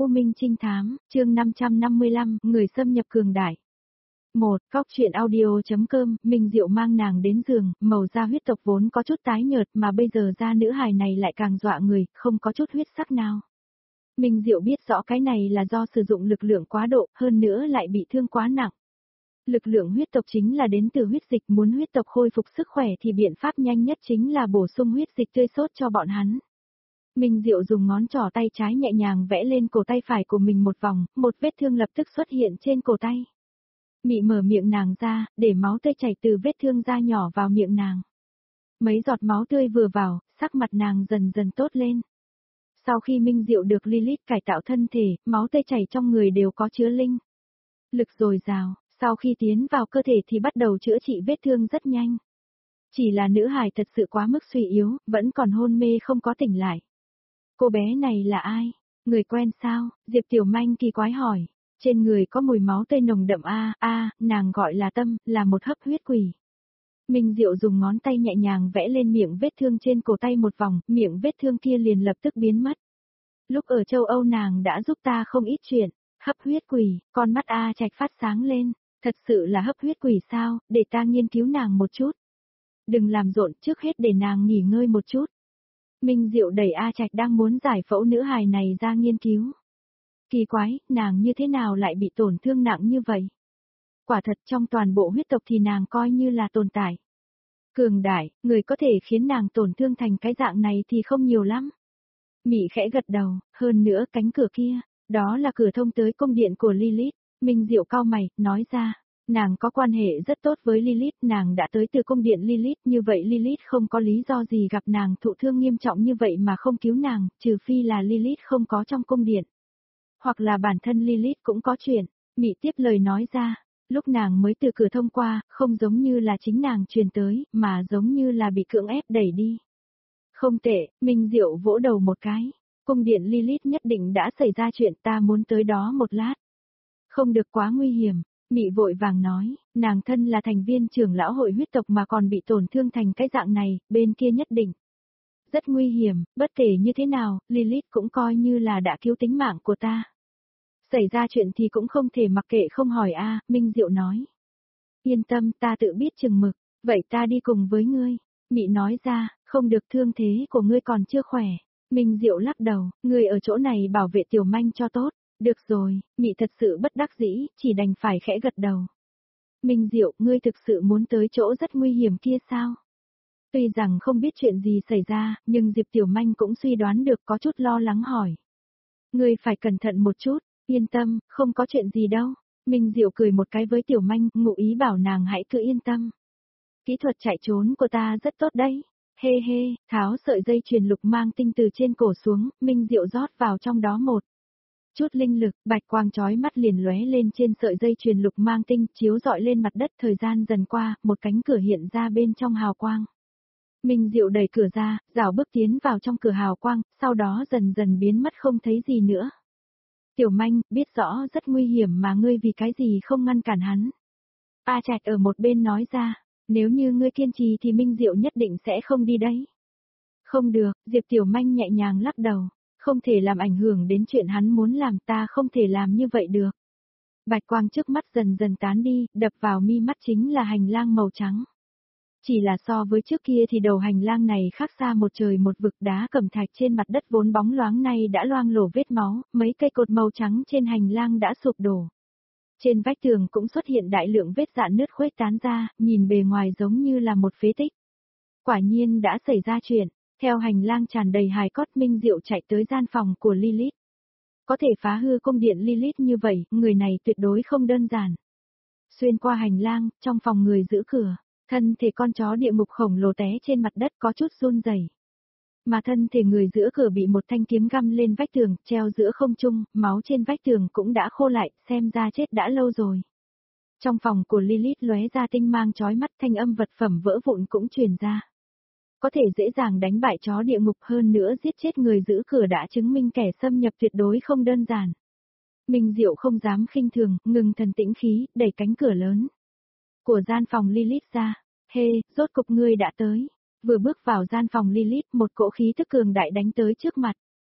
U Minh Trinh Thám, chương 555, người xâm nhập cường đại. 1. Cóc truyện audio.com, Minh Diệu mang nàng đến giường, màu da huyết tộc vốn có chút tái nhợt mà bây giờ da nữ hài này lại càng dọa người, không có chút huyết sắc nào. Minh Diệu biết rõ cái này là do sử dụng lực lượng quá độ, hơn nữa lại bị thương quá nặng. Lực lượng huyết tộc chính là đến từ huyết dịch, muốn huyết tộc khôi phục sức khỏe thì biện pháp nhanh nhất chính là bổ sung huyết dịch tươi sốt cho bọn hắn. Minh Diệu dùng ngón trỏ tay trái nhẹ nhàng vẽ lên cổ tay phải của mình một vòng, một vết thương lập tức xuất hiện trên cổ tay. Mị mở miệng nàng ra, để máu tươi chảy từ vết thương ra nhỏ vào miệng nàng. Mấy giọt máu tươi vừa vào, sắc mặt nàng dần dần tốt lên. Sau khi Minh Diệu được Lilith cải tạo thân thể, máu tươi chảy trong người đều có chứa linh lực dồi dào, sau khi tiến vào cơ thể thì bắt đầu chữa trị vết thương rất nhanh. Chỉ là nữ hài thật sự quá mức suy yếu, vẫn còn hôn mê không có tỉnh lại. Cô bé này là ai? Người quen sao? Diệp Tiểu Manh kỳ quái hỏi. Trên người có mùi máu tươi nồng đậm nàng gọi là Tâm, là một hấp huyết quỷ. Minh Diệu dùng ngón tay nhẹ nhàng vẽ lên miệng vết thương trên cổ tay một vòng, miệng vết thương kia liền lập tức biến mất. Lúc ở châu Âu nàng đã giúp ta không ít chuyện. Hấp huyết quỷ, con mắt A Trạch phát sáng lên. Thật sự là hấp huyết quỷ sao, để ta nghiên cứu nàng một chút. Đừng làm rộn, trước hết để nàng nghỉ ngơi một chút. Minh Diệu đẩy A Trạch đang muốn giải phẫu nữ hài này ra nghiên cứu. Kỳ quái, nàng như thế nào lại bị tổn thương nặng như vậy? Quả thật trong toàn bộ huyết tộc thì nàng coi như là tồn tại cường đại, người có thể khiến nàng tổn thương thành cái dạng này thì không nhiều lắm. Mị khẽ gật đầu, hơn nữa cánh cửa kia, đó là cửa thông tới cung điện của Lilith. Minh Diệu cau mày, nói ra. Nàng có quan hệ rất tốt với Lilith, nàng đã tới từ cung điện Lilith, như vậy Lilith không có lý do gì gặp nàng thụ thương nghiêm trọng như vậy mà không cứu nàng, trừ phi là Lilith không có trong cung điện. Hoặc là bản thân Lilith cũng có chuyện, Mị tiếp lời nói ra, lúc nàng mới từ cửa thông qua, không giống như là chính nàng truyền tới, mà giống như là bị cưỡng ép đẩy đi. Không tệ, Minh Diệu vỗ đầu một cái, cung điện Lilith nhất định đã xảy ra chuyện, ta muốn tới đó một lát. Không được quá nguy hiểm. Mị vội vàng nói, nàng thân là thành viên trưởng lão hội huyết tộc mà còn bị tổn thương thành cái dạng này, bên kia nhất định rất nguy hiểm, bất kể như thế nào, Lilith cũng coi như là đã cứu tính mạng của ta. Xảy ra chuyện thì cũng không thể mặc kệ không hỏi Minh Diệu nói. Yên tâm, ta tự biết chừng mực, vậy ta đi cùng với ngươi. Mị nói ra, không được, thương thế của ngươi còn chưa khỏe. Minh Diệu lắc đầu, ngươi ở chỗ này bảo vệ Tiểu Manh cho tốt. Được rồi, Mị thật sự bất đắc dĩ, chỉ đành phải khẽ gật đầu. Minh Diệu, ngươi thực sự muốn tới chỗ rất nguy hiểm kia sao? Tuy rằng không biết chuyện gì xảy ra, nhưng Diệp Tiểu Manh cũng suy đoán được, có chút lo lắng hỏi. Ngươi phải cẩn thận một chút, yên tâm, không có chuyện gì đâu. Minh Diệu cười một cái với Tiểu Manh, ngụ ý bảo nàng hãy cứ yên tâm. Kỹ thuật chạy trốn của ta rất tốt đấy. Hê hê, tháo sợi dây chuyền lục mang tinh từ trên cổ xuống, Minh Diệu rót vào trong đó một chút linh lực, bạch quang chói mắt liền lóe lên trên sợi dây chuyền lục mang tinh, chiếu rọi lên mặt đất. Thời gian dần qua, một cánh cửa hiện ra bên trong hào quang. Minh Diệu đẩy cửa ra, rảo bước tiến vào trong cửa hào quang, sau đó dần dần biến mất không thấy gì nữa. Tiểu Manh, biết rõ rất nguy hiểm mà ngươi vì cái gì không ngăn cản hắn. A Trạch ở một bên nói ra, nếu như ngươi kiên trì thì Minh Diệu nhất định sẽ không đi đấy. Không được, Diệp Tiểu Manh nhẹ nhàng lắc đầu. Không thể làm ảnh hưởng đến chuyện hắn muốn làm, ta không thể làm như vậy được. Bạch quang trước mắt dần dần tán đi, đập vào mi mắt chính là hành lang màu trắng. Chỉ là so với trước kia thì đầu hành lang này khác xa một trời một vực, đá cẩm thạch trên mặt đất vốn bóng loáng nay đã loang lổ vết máu, mấy cây cột màu trắng trên hành lang đã sụp đổ. Trên vách tường cũng xuất hiện đại lượng vết rạn nứt khuếch tán ra, nhìn bề ngoài giống như là một phế tích. Quả nhiên đã xảy ra chuyện. Theo hành lang tràn đầy hài cốt, Minh Diệu chạy tới gian phòng của Lilith. Có thể phá hư cung điện Lilith như vậy, người này tuyệt đối không đơn giản. Xuyên qua hành lang, trong phòng người giữ cửa, thân thể con chó địa ngục khổng lồ té trên mặt đất có chút run rẩy. Mà thân thể người giữ cửa bị một thanh kiếm găm lên vách tường, treo giữa không trung, máu trên vách tường cũng đã khô lại, xem ra chết đã lâu rồi. Trong phòng của Lilith lóe ra tinh mang chói mắt, thanh âm vật phẩm vỡ vụn cũng truyền ra. Có thể dễ dàng đánh bại chó địa ngục, hơn nữa giết chết người giữ cửa đã chứng minh kẻ xâm nhập tuyệt đối không đơn giản. Minh Diệu không dám khinh thường, ngừng thần tĩnh khí, đẩy cánh cửa lớn của gian phòng Lilith ra. Hê, rốt cục ngươi đã tới. Vừa bước vào gian phòng Lilith, một cỗ khí tức cường đại đánh tới trước mặt.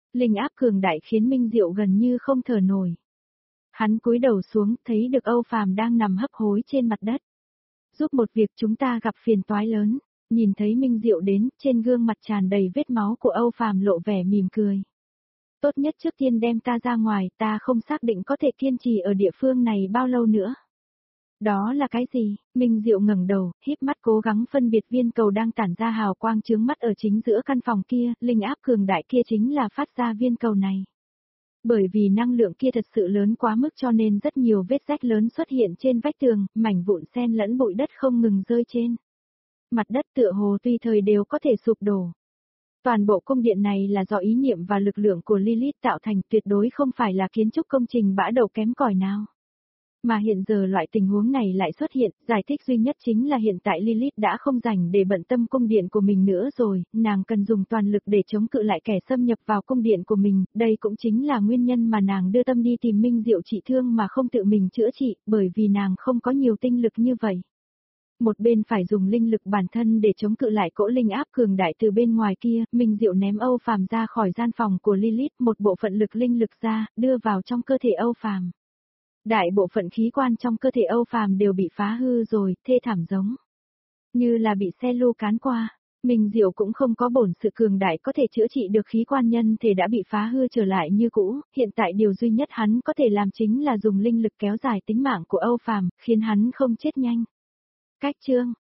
Linh áp cường đại khiến Minh Diệu gần như không thở nổi. Hắn cúi đầu xuống, thấy được Âu Phàm đang nằm hấp hối trên mặt đất. Giúp một việc, chúng ta gặp phiền toái lớn. Nhìn thấy Minh Diệu đến, trên gương mặt tràn đầy vết máu của Âu Phàm lộ vẻ mỉm cười. Tốt nhất trước tiên đem ta ra ngoài, ta không xác định có thể kiên trì ở địa phương này bao lâu nữa. Đó là cái gì? Minh Diệu ngẩng đầu, híp mắt cố gắng phân biệt viên cầu đang tản ra hào quang chướng mắt ở chính giữa căn phòng kia, linh áp cường đại kia chính là phát ra viên cầu này. Bởi vì năng lượng kia thật sự lớn quá mức cho nên rất nhiều vết rách lớn xuất hiện trên vách tường, mảnh vụn xen lẫn bụi đất không ngừng rơi trên. Mặt đất tựa hồ tùy thời đều có thể sụp đổ. Toàn bộ cung điện này là do ý niệm và lực lượng của Lilith tạo thành, tuyệt đối không phải là kiến trúc công trình bã đầu kém cỏi nào. Mà hiện giờ loại tình huống này lại xuất hiện, giải thích duy nhất chính là hiện tại Lilith đã không rảnh để bận tâm cung điện của mình nữa rồi, nàng cần dùng toàn lực để chống cự lại kẻ xâm nhập vào cung điện của mình, đây cũng chính là nguyên nhân mà nàng đưa tâm đi tìm Minh Diệu trị thương mà không tự mình chữa trị, bởi vì nàng không có nhiều tinh lực như vậy. Một bên phải dùng linh lực bản thân để chống cự lại cỗ linh áp cường đại từ bên ngoài kia, Minh Diệu ném Âu Phàm ra khỏi gian phòng của Lilith, một bộ phận lực linh lực ra, đưa vào trong cơ thể Âu Phàm. Đại bộ phận khí quan trong cơ thể Âu Phàm đều bị phá hư rồi, thê thảm giống như là bị xe lu cán qua. Minh Diệu cũng không có bổn sự cường đại có thể chữa trị được khí quan nhân thể đã bị phá hư trở lại như cũ, hiện tại điều duy nhất hắn có thể làm chính là dùng linh lực kéo dài tính mạng của Âu Phàm, khiến hắn không chết nhanh. Cách chương